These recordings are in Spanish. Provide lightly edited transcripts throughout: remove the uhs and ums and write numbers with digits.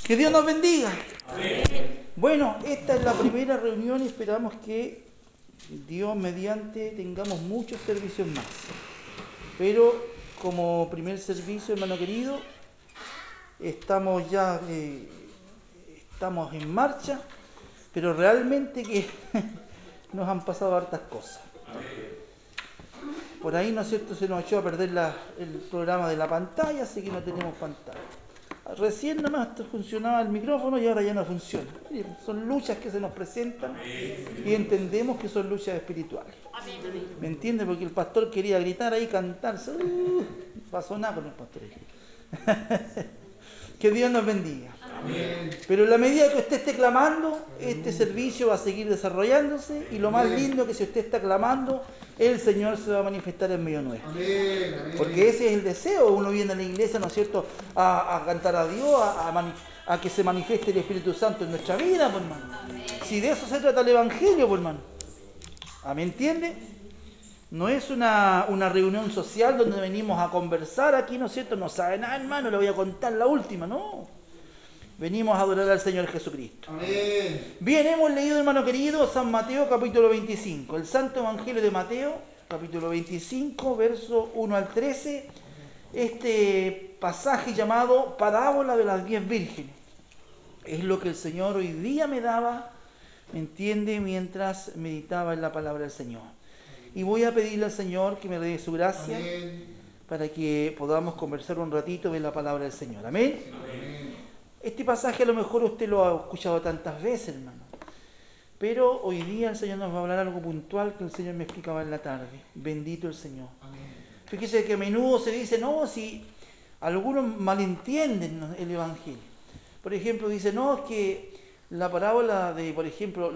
Que Dios nos bendiga. Amén. Bueno, esta es la primera reunión y esperamos que Dios mediante tengamos muchos servicios más. Pero como primer servicio, hermano querido, estamos en marcha, pero realmente que nos han pasado hartas cosas. Por ahí, ¿no es cierto?, se nos echó a perder el programa de la pantalla, así que no tenemos pantalla. Recién nomás funcionaba el micrófono y ahora ya no funciona. Son luchas que se nos presentan y entendemos que son luchas espirituales. ¿Me entiende? Porque el pastor quería gritar ahí, cantarse. No pasó nada con el pastor. Que Dios nos bendiga. Amén. Pero en la medida que usted esté clamando, este servicio va a seguir desarrollándose y lo más lindo es que si usted está clamando, el Señor se va a manifestar en medio nuestro. Amén. Porque ese es el deseo. Uno viene a la iglesia, ¿no es cierto?, a cantar a Dios, a que se manifieste el Espíritu Santo en nuestra vida, pues, hermano. Si de eso se trata el Evangelio, pues, hermano. ¿Me entiende? No es una reunión social donde venimos a conversar aquí, ¿no es cierto? No sabe nada, hermano, le voy a contar la última, no. Venimos a adorar al Señor Jesucristo. Amén. Bien, hemos leído, hermano querido, San Mateo capítulo 25, el Santo Evangelio de Mateo, capítulo 25, verso 1 al 13, este pasaje llamado Parábola de las 10 vírgenes. Es lo que el Señor hoy día me daba, ¿me entiende?, mientras meditaba en la palabra del Señor. Y voy a pedirle al Señor que me dé su gracia. Amén. Para que podamos conversar un ratito de la palabra del Señor. Amén. Amén. Este pasaje a lo mejor usted lo ha escuchado tantas veces, hermano. Pero hoy día el Señor nos va a hablar algo puntual que el Señor me explicaba en la tarde. Bendito el Señor. Amén. Fíjese que a menudo se dice, no, si algunos malentienden el Evangelio. Por ejemplo, dice, no, es que la parábola de, por ejemplo,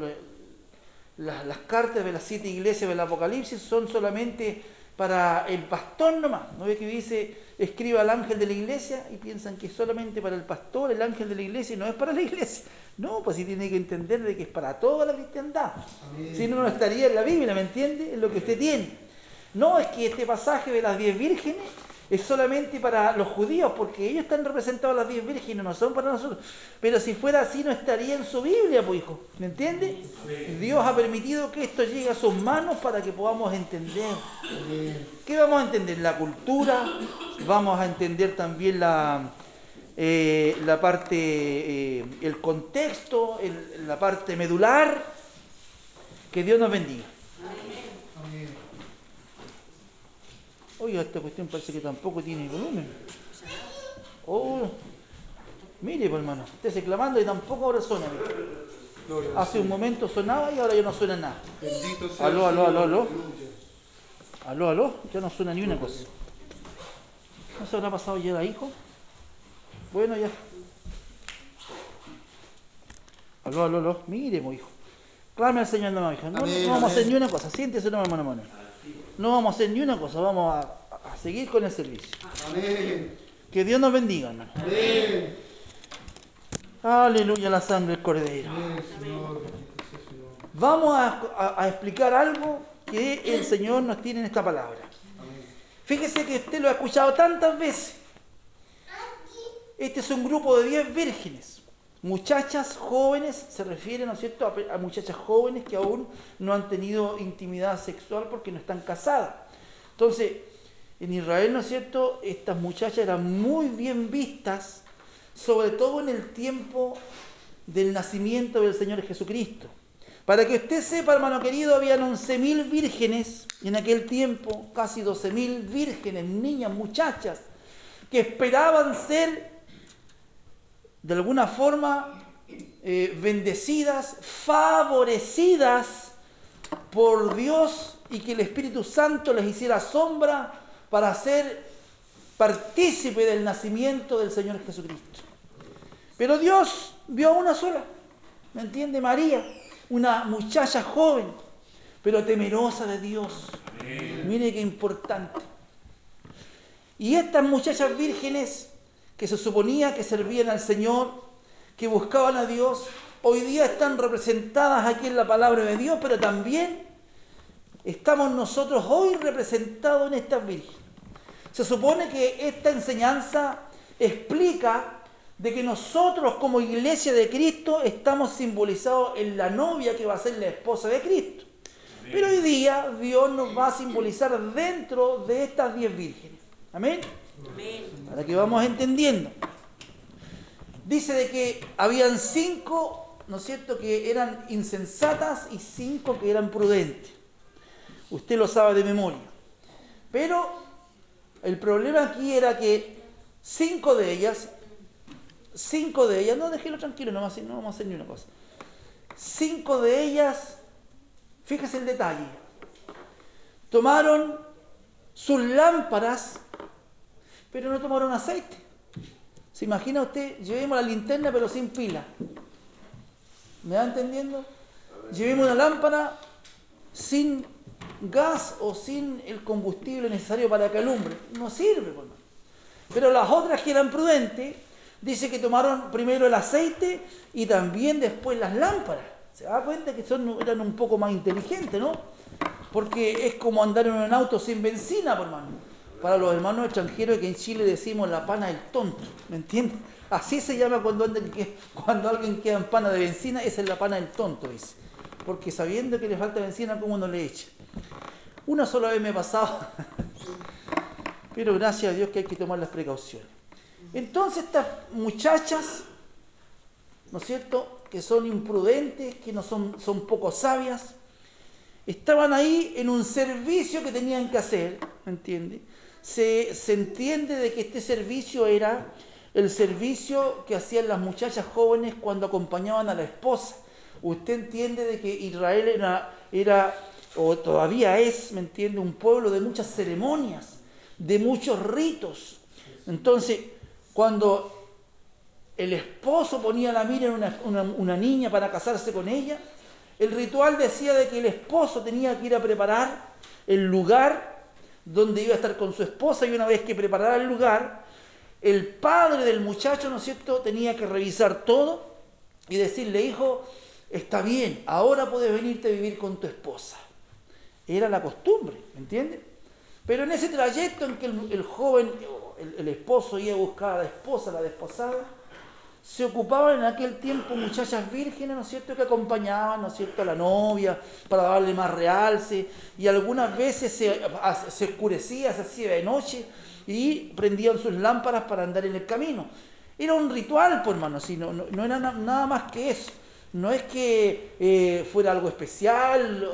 las cartas de las 7 iglesias del Apocalipsis son solamente para el pastor nomás. ¿No ve que dice, escriba al ángel de la iglesia? Y piensan que es solamente para el pastor, el ángel de la iglesia, y no es para la iglesia. No, pues sí tiene que entender de que es para toda la cristiandad. Amén. Si no, no estaría en la Biblia, ¿me entiende? Es lo que usted tiene. No, es que este pasaje de las 10 vírgenes es solamente para los judíos, porque ellos están representados las 10 vírgenes, no son para nosotros. Pero si fuera así, no estaría en su Biblia, pues, hijo. ¿Me entiende? Sí. Dios ha permitido que esto llegue a sus manos para que podamos entender. ¿Qué vamos a entender? La cultura, vamos a entender también la parte, el contexto, la parte medular. Que Dios nos bendiga. Oiga, esta cuestión parece que tampoco tiene volumen. Oh, mire, pues, hermano, usted se clamando y tampoco ahora suena. Hace un momento sonaba y ahora ya no suena nada. Bendito sea. Aló. Aló, ya no suena ni una cosa. ¿No se habrá pasado ya, hijo? Bueno, ya. Aló. Mire, pues, hijo. Clame al Señor nomás, hija. No vamos a hacer ni una cosa. Siéntese nomás, hermano. No vamos a hacer ni una cosa, vamos a seguir con el servicio. Amén. Que Dios nos bendiga, hermano. Amén. Aleluya, la sangre del Cordero. Amén, Señor. Vamos a explicar algo que el Señor nos tiene en esta palabra. Amén. Fíjese que usted lo ha escuchado tantas veces. Este es un grupo de 10 vírgenes. Muchachas jóvenes, se refiere, ¿no es cierto?, a muchachas jóvenes que aún no han tenido intimidad sexual porque no están casadas. Entonces, en Israel, ¿no es cierto?, estas muchachas eran muy bien vistas, sobre todo en el tiempo del nacimiento del Señor Jesucristo. Para que usted sepa, hermano querido, habían 11.000 vírgenes en aquel tiempo, casi 12.000 vírgenes, niñas, muchachas, que esperaban ser de alguna forma bendecidas, favorecidas por Dios y que el Espíritu Santo les hiciera sombra para ser partícipe del nacimiento del Señor Jesucristo. Pero Dios vio a una sola, ¿me entiende? María, una muchacha joven, pero temerosa de Dios. Amén. Mire qué importante. Y estas muchachas vírgenes que se suponía que servían al Señor, que buscaban a Dios, hoy día están representadas aquí en la palabra de Dios, pero también estamos nosotros hoy representados en estas vírgenes. Se supone que esta enseñanza explica de que nosotros como iglesia de Cristo estamos simbolizados en la novia que va a ser la esposa de Cristo. Pero hoy día Dios nos va a simbolizar dentro de estas 10 vírgenes. ¿Amén? Amén. Para que vamos entendiendo. Dice de que habían 5, ¿no es cierto?, que eran insensatas y 5 que eran prudentes. Usted lo sabe de memoria. Pero el problema aquí era que 5 de ellas, no, déjelo tranquilo, no vamos a hacer ni una cosa. 5 de ellas, fíjese el detalle, tomaron sus lámparas, pero no tomaron aceite. ¿Se imagina usted? Llevemos la linterna pero sin pila. ¿Me va entendiendo? Llevemos una lámpara sin gas o sin el combustible necesario para que alumbre. No sirve, por más. Pero las otras que eran prudentes, dice que tomaron primero el aceite y también después las lámparas. Se da cuenta que eran un poco más inteligentes, ¿no? Porque es como andar en un auto sin benzina, por mano. Para los hermanos extranjeros que en Chile decimos la pana del tonto, ¿me entiendes? Así se llama cuando alguien queda en pana de benzina, esa es la pana del tonto, dice. Porque sabiendo que le falta benzina, ¿cómo no le echa? Una sola vez me he pasado, pero gracias a Dios que hay que tomar las precauciones. Entonces estas muchachas, ¿no es cierto?, que son imprudentes, que no son poco sabias, estaban ahí en un servicio que tenían que hacer, ¿me entiende? Se entiende de que este servicio era el servicio que hacían las muchachas jóvenes cuando acompañaban a la esposa. Usted entiende de que Israel era o todavía es, ¿me entiende?, un pueblo de muchas ceremonias, de muchos ritos. Entonces, cuando el esposo ponía la mira en una niña para casarse con ella, el ritual decía de que el esposo tenía que ir a preparar el lugar donde iba a estar con su esposa, y una vez que preparara el lugar, el padre del muchacho, ¿no es cierto?, tenía que revisar todo y decirle: hijo, está bien, ahora puedes venirte a vivir con tu esposa. Era la costumbre, ¿me entiendes? Pero en ese trayecto en que el joven, el esposo iba a buscar a la esposa, la desposada, se ocupaban en aquel tiempo muchachas vírgenes, ¿no es cierto?, que acompañaban, ¿no es cierto?, a la novia para darle más realce, y algunas veces se oscurecía, se hacía de noche y prendían sus lámparas para andar en el camino. Era un ritual, pues, hermano, no era nada más que eso. No es que fuera algo especial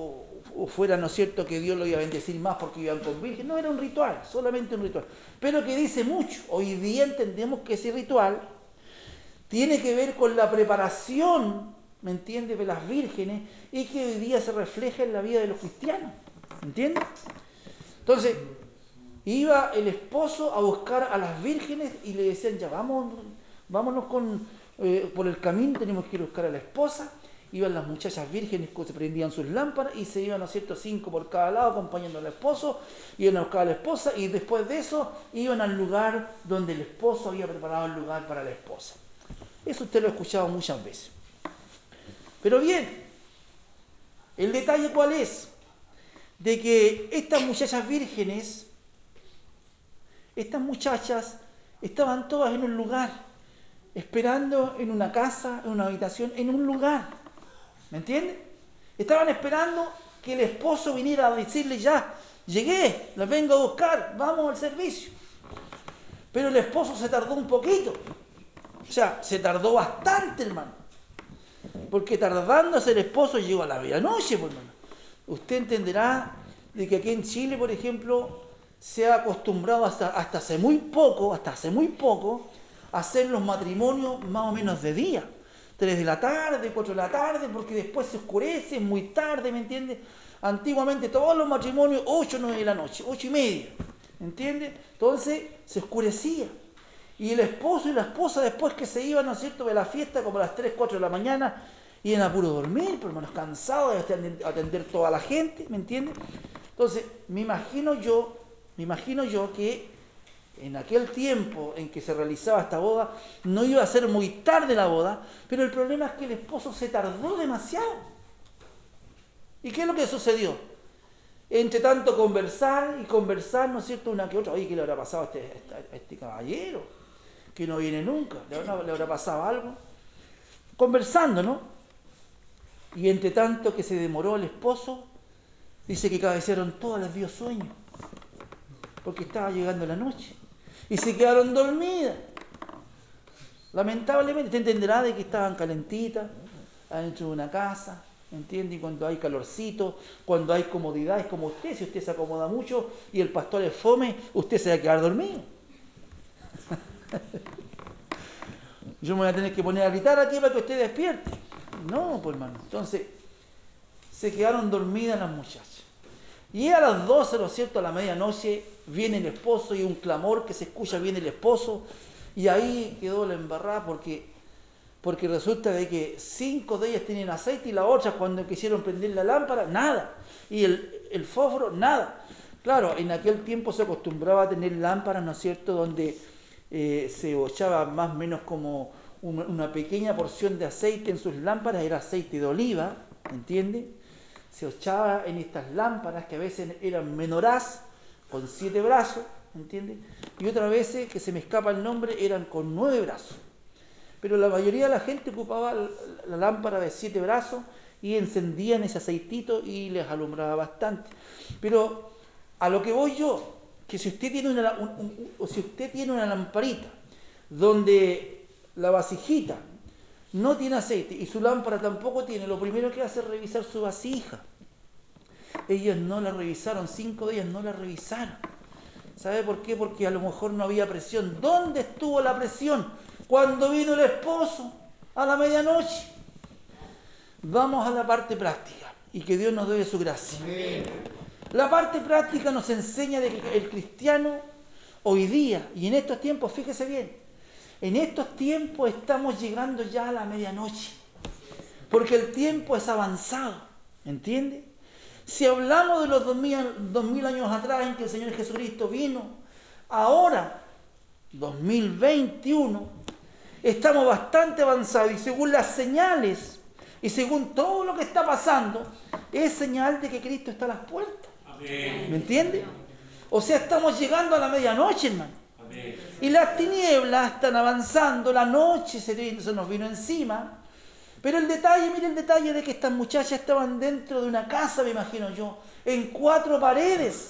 o fuera, ¿no es cierto?, que Dios lo iba a bendecir más porque iban con virgen. No, era un ritual, solamente un ritual. Pero que dice mucho. Hoy día entendemos que ese ritual tiene que ver con la preparación, ¿me entiendes?, de las vírgenes, y que hoy día se refleja en la vida de los cristianos, ¿me entiendes? Entonces, iba el esposo a buscar a las vírgenes y le decían: ya, vámonos por el camino, tenemos que ir a buscar a la esposa. Iban las muchachas vírgenes que se prendían sus lámparas y se iban, ¿no es cierto?, 5 por cada lado acompañando al esposo, iban a buscar a la esposa, y después de eso iban al lugar donde el esposo había preparado el lugar para la esposa. Eso usted lo ha escuchado muchas veces. Pero bien, el detalle ¿cuál es? De que estas muchachas vírgenes, estas muchachas estaban todas en un lugar, esperando en una casa, en una habitación, en un lugar. ¿Me entiende? Estaban esperando que el esposo viniera a decirle: ya, llegué, las vengo a buscar, vamos al servicio. Pero el esposo se tardó un poquito. O sea, se tardó bastante, hermano. Porque tardándose el esposo llegó a la medianoche, pues, hermano. Usted entenderá de que aquí en Chile, por ejemplo, se ha acostumbrado hasta hace muy poco, a hacer los matrimonios más o menos de día. 3 de la tarde, 4 de la tarde, porque después se oscurece, es muy tarde, ¿me entiendes? Antiguamente todos los matrimonios 8 o 9 de la noche, 8 y media, ¿me entiendes? Entonces se oscurecía. Y el esposo y la esposa, después que se iban, ¿no es cierto?, de la fiesta, como a las 3, 4 de la mañana, iban a puro dormir, por hermanos, cansados de atender toda la gente, ¿me entiendes? Entonces, me imagino yo que en aquel tiempo en que se realizaba esta boda, no iba a ser muy tarde la boda, pero el problema es que el esposo se tardó demasiado. ¿Y qué es lo que sucedió? Entre tanto conversar, ¿no es cierto?, una que otra: oye, ¿qué le habrá pasado a este caballero? que no viene nunca, le habrá pasado algo. Conversando, ¿no? Y entre tanto que se demoró el esposo, dice que cabecearon todas, les dio sueño, porque estaba llegando la noche. Y se quedaron dormidas. Lamentablemente, usted entenderá de que estaban calentitas, adentro de una casa, ¿entiende? Y cuando hay calorcito, cuando hay comodidad, es como usted, si usted se acomoda mucho y el pastor es fome, usted se va a quedar dormido. Yo me voy a tener que poner a gritar aquí para que usted despierte. No, pues hermano. Entonces, se quedaron dormidas las muchachas. Y a las 12, ¿no es cierto?, a la medianoche, viene el esposo y un clamor que se escucha, viene el esposo, y ahí quedó la embarrada porque resulta de que 5 de ellas tienen aceite y las otras cuando quisieron prender la lámpara, nada. Y el fósforo, nada. Claro, en aquel tiempo se acostumbraba a tener lámparas, ¿no es cierto?, donde se echaba más o menos como una pequeña porción de aceite en sus lámparas, era aceite de oliva, ¿entiende? Se echaba en estas lámparas que a veces eran menorás, con 7 brazos, ¿entiende? Y otras veces, que se me escapa el nombre, eran con 9 brazos. Pero la mayoría de la gente ocupaba la lámpara de 7 brazos y encendían ese aceitito y les alumbraba bastante. Pero a lo que voy yo, que si usted tiene una lamparita donde la vasijita no tiene aceite y su lámpara tampoco tiene, lo primero que hace es revisar su vasija. Ellas no la revisaron, 5 de ellas no la revisaron. ¿Sabe por qué? Porque a lo mejor no había presión. ¿Dónde estuvo la presión? Cuando vino el esposo a la medianoche. Vamos a la parte práctica y que Dios nos dé su gracia. Amén. La parte práctica nos enseña de que el cristiano hoy día y en estos tiempos, fíjese bien, en estos tiempos estamos llegando ya a la medianoche, porque el tiempo es avanzado, ¿entiende? Si hablamos de los 2000 años atrás en que el Señor Jesucristo vino, ahora, 2021, estamos bastante avanzados y según las señales y según todo lo que está pasando, es señal de que Cristo está a las puertas. Amén. ¿Me entiende? O sea, estamos llegando a la medianoche, hermano. Amén. Y las tinieblas están avanzando, la noche se nos vino encima. Pero el detalle, mire el detalle de que estas muchachas estaban dentro de una casa, me imagino yo, en 4 paredes.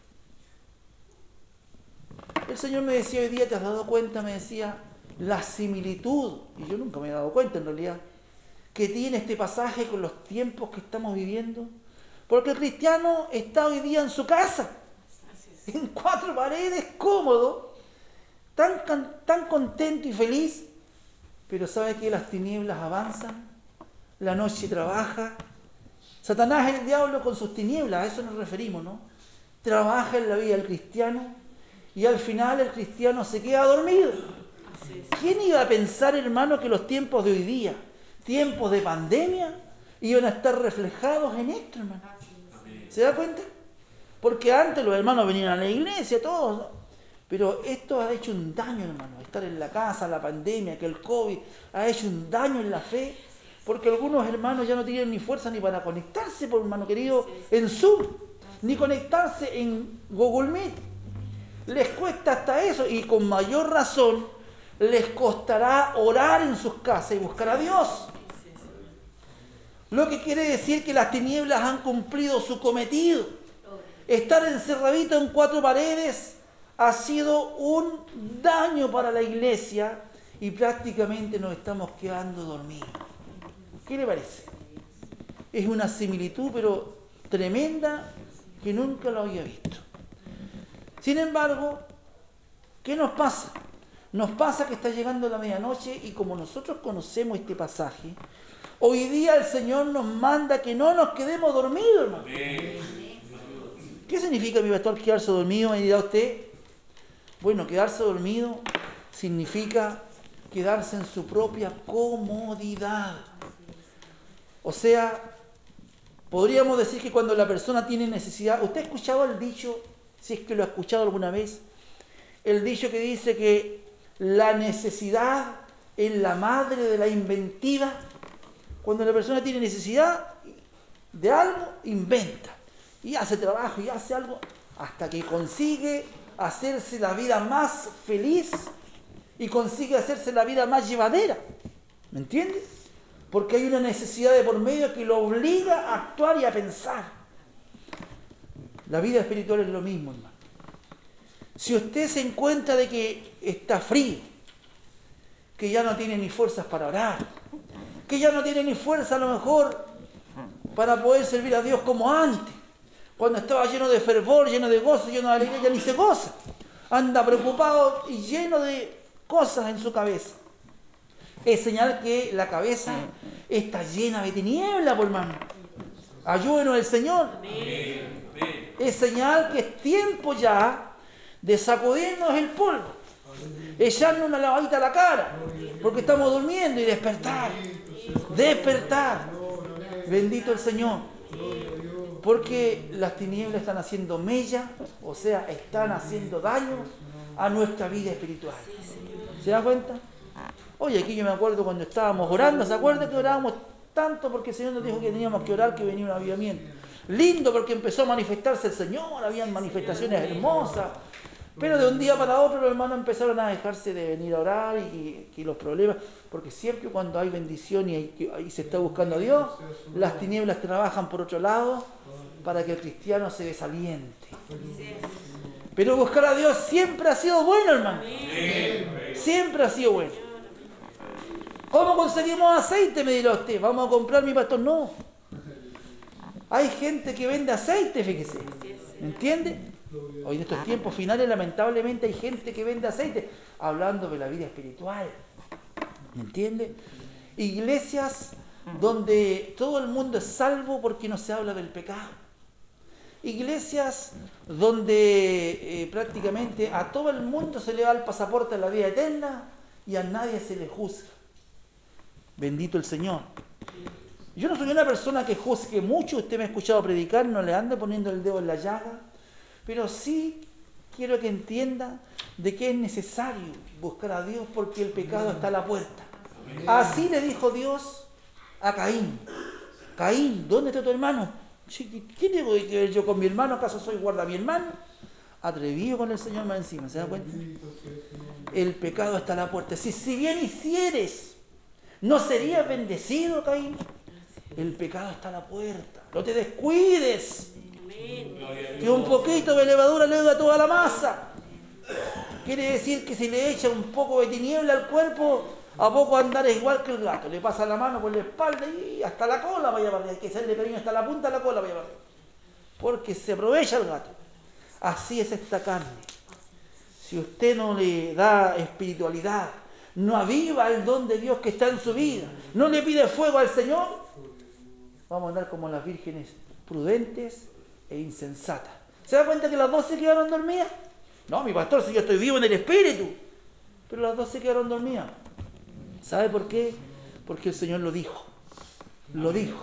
El Señor me decía hoy día, ¿te has dado cuenta? Me decía, la similitud, y yo nunca me he dado cuenta en realidad, que tiene este pasaje con los tiempos que estamos viviendo. Porque el cristiano está hoy día en su casa, en 4 paredes, cómodo, tan contento y feliz. Pero ¿sabe que las tinieblas avanzan? La noche trabaja. Satanás es el diablo con sus tinieblas, a eso nos referimos, ¿no? Trabaja en la vida del cristiano y al final el cristiano se queda dormido. ¿Quién iba a pensar, hermano, que los tiempos de hoy día, tiempos de pandemia, iban a estar reflejados en esto, hermano? ¿Se da cuenta? Porque antes los hermanos venían a la iglesia, todos, ¿no? Pero esto ha hecho un daño, hermano. Estar en la casa, la pandemia, que el COVID ha hecho un daño en la fe, porque algunos hermanos ya no tienen ni fuerza ni para conectarse, por hermano querido, en Zoom, ni conectarse en Google Meet. Les cuesta hasta eso y con mayor razón les costará orar en sus casas y buscar a Dios. Lo que quiere decir que las tinieblas han cumplido su cometido. Estar encerradito en 4 paredes ha sido un daño para la iglesia y prácticamente nos estamos quedando dormidos. ¿Qué le parece? Es una similitud, pero tremenda, que nunca lo había visto. Sin embargo, ¿qué nos pasa? Nos pasa que está llegando la medianoche y como nosotros conocemos este pasaje, hoy día el Señor nos manda que no nos quedemos dormidos, hermano. ¿Qué significa, mi pastor, quedarse dormido? Me dirá usted. Bueno, quedarse dormido significa quedarse en su propia comodidad. O sea, podríamos decir que cuando la persona tiene necesidad... ¿Usted ha escuchado el dicho, si es que lo ha escuchado alguna vez? El dicho que dice que la necesidad es la madre de la inventiva. Cuando la persona tiene necesidad de algo, inventa. Y hace trabajo y hace algo hasta que consigue hacerse la vida más feliz y consigue hacerse la vida más llevadera. ¿Me entiendes? Porque hay una necesidad de por medio que lo obliga a actuar y a pensar. La vida espiritual es lo mismo, hermano. Si usted se encuentra de que está frío, que ya no tiene ni fuerzas para orar, que ya no tiene ni fuerza a lo mejor para poder servir a Dios como antes, cuando estaba lleno de fervor, lleno de gozo, lleno de alegría, ya ni se goza. Anda preocupado y lleno de cosas en su cabeza. Es señal que la cabeza está llena de tiniebla, por hermano. Ayúdenos el Señor. Es señal que es tiempo ya de sacudirnos el polvo, echarnos una lavadita a la cara, porque estamos durmiendo, y despertar. Despertar. Bendito el Señor. Porque las tinieblas están haciendo mella, o sea, están haciendo daño a nuestra vida espiritual. ¿Se da cuenta? Oye, aquí yo me acuerdo cuando estábamos orando, ¿se acuerda que orábamos tanto? Porque el Señor nos dijo que teníamos que orar, que venía un avivamiento. Lindo, porque empezó a manifestarse el Señor, habían manifestaciones hermosas, pero de un día para otro los hermanos empezaron a dejarse de venir a orar y los problemas, porque siempre cuando hay bendición y se está buscando a Dios, las tinieblas trabajan por otro lado para que el cristiano se desaliente. Pero buscar a Dios siempre ha sido bueno, hermano. Siempre ha sido bueno. ¿Cómo conseguimos aceite? Me dirá usted. ¿Vamos a comprar, mi pastor? No. Hay gente que vende aceite, fíjese. ¿Me entiende? Hoy en estos tiempos finales, lamentablemente, hay gente que vende aceite, hablando de la vida espiritual. ¿Me entiende? Iglesias donde todo el mundo es salvo porque no se habla del pecado. Iglesias donde prácticamente a todo el mundo se le da el pasaporte a la vida eterna y a nadie se le juzga. Bendito el Señor. Yo no soy una persona que juzgue mucho, usted me ha escuchado predicar, no le ando poniendo el dedo en la llaga, pero sí quiero que entienda de que es necesario buscar a Dios porque el pecado está a la puerta. Así le dijo Dios a Caín. Caín, ¿dónde está tu hermano? ¿Qué tengo que ver yo con mi hermano? ¿Acaso soy guarda mi hermano? Atrevido con el Señor más encima, ¿se da cuenta? El pecado está a la puerta. Si bien hicieres, ¿no serías bendecido, Caín? El pecado está a la puerta. No te descuides. Que un poquito de levadura leuda toda la masa. Quiere decir que si le echa un poco de tiniebla al cuerpo, a poco andar es igual que el gato. Le pasa la mano por la espalda y hasta la cola vaya para arriba. Hay que hacerle cariño hasta la punta de la cola vaya para arriba. Porque se aprovecha el gato. Así es esta carne. Si usted no le da espiritualidad, no aviva el don de Dios que está en su vida, no le pide fuego al Señor, vamos a andar como las vírgenes prudentes e insensatas. ¿Se da cuenta que las dos se quedaron dormidas? No, mi pastor, si yo estoy vivo en el espíritu. Pero las dos se quedaron dormidas. ¿Sabe por qué? Porque el Señor lo dijo. Lo dijo.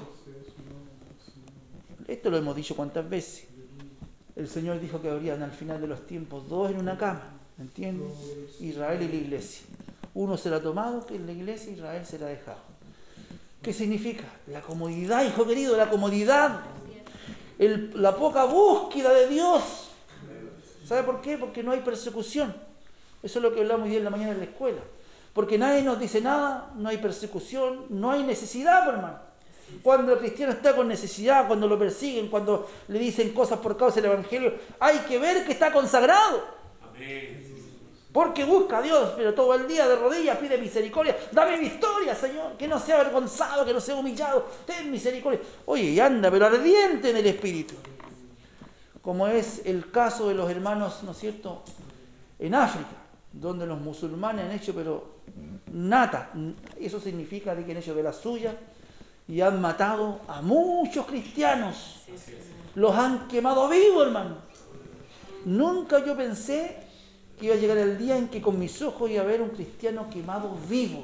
Esto lo hemos dicho cuántas veces. El Señor dijo que habrían al final de los tiempos dos en una cama. ¿Me entiendes? Israel y la iglesia. Uno será tomado, que es la iglesia, Israel será dejado. ¿Qué significa? La comodidad, hijo querido, la comodidad. La poca búsqueda de Dios. ¿Sabe por qué? Porque no hay persecución. Eso es lo que hablamos hoy día en la mañana en la escuela. Porque nadie nos dice nada, no hay persecución, no hay necesidad, hermano. Cuando el cristiano está con necesidad, cuando lo persiguen, cuando le dicen cosas por causa del Evangelio, hay que ver que está consagrado. Amén. Porque busca a Dios, pero todo el día de rodillas pide misericordia. Dame victoria, Señor, que no sea avergonzado, que no sea humillado. Ten misericordia. Oye, y anda, pero ardiente en el espíritu. Como es el caso de los hermanos, ¿no es cierto?, en África, donde los musulmanes han hecho, pero nata. Eso significa de que han hecho de la suya y han matado a muchos cristianos. Los han quemado vivos, hermano. Nunca yo pensé que iba a llegar el día en que con mis ojos iba a ver un cristiano quemado vivo.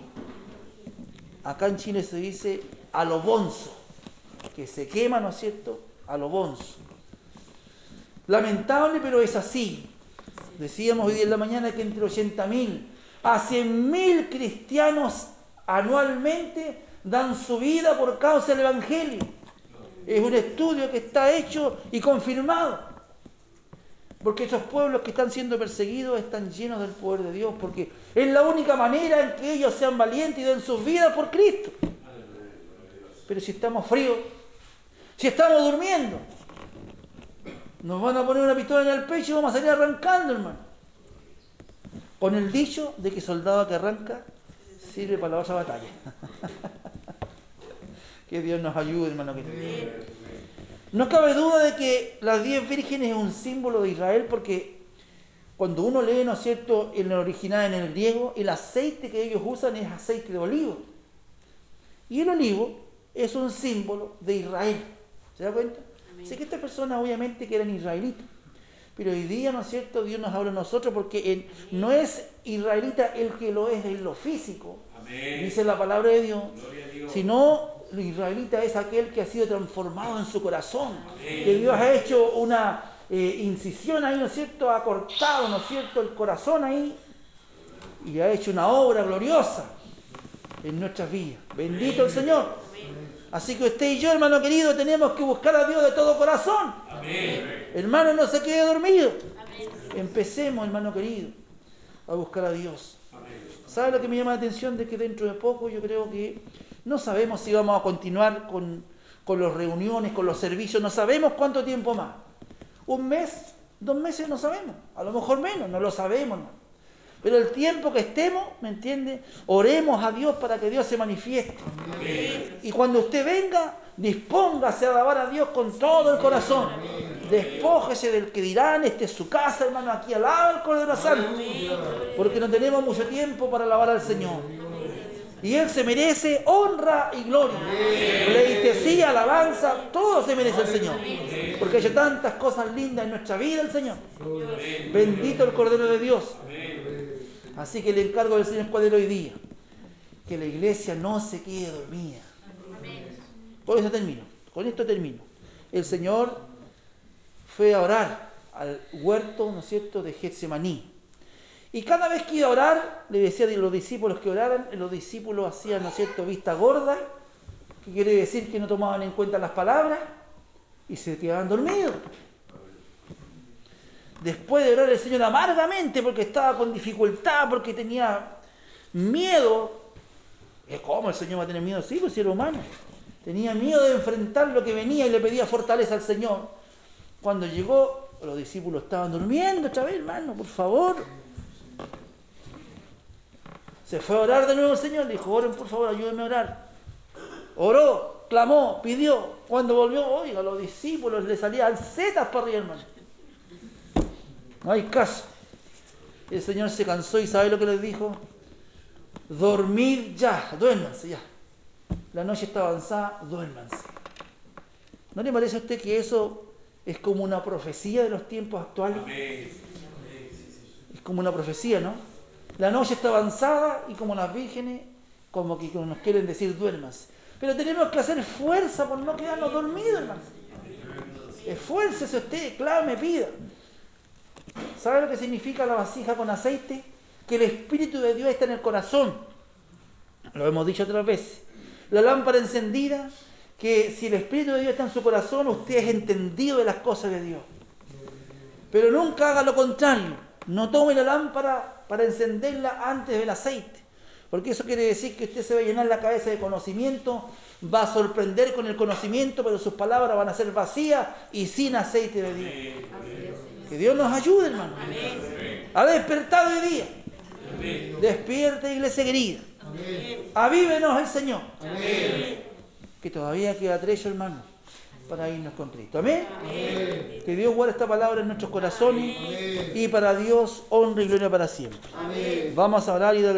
Acá en Chile se dice a lo bonzo, que se quema, ¿no es cierto?, a lo bonzo. Lamentable, pero es así. Decíamos hoy día en la mañana que entre 80.000 a 100.000 cristianos anualmente dan su vida por causa del Evangelio. Es un estudio que está hecho y confirmado. Porque esos pueblos que están siendo perseguidos están llenos del poder de Dios, porque es la única manera en que ellos sean valientes y den sus vidas por Cristo. Pero si estamos fríos, si estamos durmiendo, nos van a poner una pistola en el pecho y vamos a salir arrancando, hermano. Con el dicho de que soldado que arranca sirve para la otra batalla. Que Dios nos ayude, hermano querido. No cabe duda de que las 10 vírgenes es un símbolo de Israel, porque cuando uno lee, ¿no es cierto?, en el original, en el griego, el aceite que ellos usan es aceite de olivo. Y el olivo es un símbolo de Israel. ¿Se da cuenta? Así que estas personas obviamente que eran israelitas. Pero hoy día, ¿no es cierto?, Dios nos habla a nosotros porque no es israelita el que lo es en lo físico, amén, dice la palabra de Dios, sino el israelita es aquel que ha sido transformado en su corazón, amén, que Dios ha hecho una incisión ahí, ¿no es cierto?, ha cortado, ¿no es cierto?, el corazón ahí y ha hecho una obra gloriosa en nuestras vidas. Bendito el Señor. Así que usted y yo, hermano querido, tenemos que buscar a Dios de todo corazón. Amén. Hermano, no se quede dormido. Amén. Empecemos, hermano querido, a buscar a Dios. Amén. ¿Sabe lo que me llama la atención? De que dentro de poco yo creo que no sabemos si vamos a continuar con las reuniones, con los servicios, no sabemos cuánto tiempo más. 1 mes, 2 meses, no sabemos. A lo mejor menos, no lo sabemos, ¿no? Pero el tiempo que estemos, ¿me entiende?, oremos a Dios para que Dios se manifieste. Amén. Y cuando usted venga, dispóngase a alabar a Dios con todo el corazón. Despójese del que dirán, esta es su casa, hermano, aquí alaba el Cordero Santo. Porque no tenemos mucho tiempo para alabar al Señor. Y Él se merece honra y gloria. Pleitesía, alabanza, todo se merece el Señor. Porque ha hecho tantas cosas lindas en nuestra vida el Señor. Bendito el Cordero de Dios. Así que el encargo del Señor, ¿cuál es hoy día? Que la iglesia no se quede dormida. Con eso termino. Con esto termino. El Señor fue a orar al huerto, ¿no es cierto?, de Getsemaní. Y cada vez que iba a orar, le decía a los discípulos que oraran, los discípulos hacían, ¿no es cierto?, vista gorda, que quiere decir que no tomaban en cuenta las palabras y se quedaban dormidos. Después de orar el Señor amargamente porque estaba con dificultad, porque tenía miedo. ¿Cómo el Señor va a tener miedo? Sí, pues si era humano. Tenía miedo de enfrentar lo que venía y le pedía fortaleza al Señor. Cuando llegó, los discípulos estaban durmiendo otra vez, hermano, por favor. Se fue a orar de nuevo el Señor, dijo, oren por favor, ayúdenme a orar. Oró, clamó, pidió. Cuando volvió, oiga, a los discípulos le salían setas para arriba, hermano. No hay caso. El Señor se cansó y ¿sabe lo que les dijo? Dormid ya, duérmanse ya. La noche está avanzada, duérmanse. ¿No le parece a usted que eso es como una profecía de los tiempos actuales? Es como una profecía, ¿no? La noche está avanzada y como las vírgenes, como que nos quieren decir duérmanse. Pero tenemos que hacer fuerza por no quedarnos dormidos, hermano. Esfuércese usted, clame, pida. ¿Sabe lo que significa la vasija con aceite? Que el Espíritu de Dios está en el corazón. Lo hemos dicho otras veces. La lámpara encendida, que si el Espíritu de Dios está en su corazón, usted es entendido de las cosas de Dios. Pero nunca haga lo contrario. No tome la lámpara para encenderla antes del aceite. Porque eso quiere decir que usted se va a llenar la cabeza de conocimiento, va a sorprender con el conocimiento, pero sus palabras van a ser vacías y sin aceite de Dios. Que Dios nos ayude, hermano. Ha despertado hoy día. Despierta, iglesia querida. Avívenos el Señor. Que todavía queda trecho, hermano, para irnos con Cristo. Amén. Que Dios guarde esta palabra en nuestros corazones y para Dios honra y gloria para siempre. Vamos a orar y dar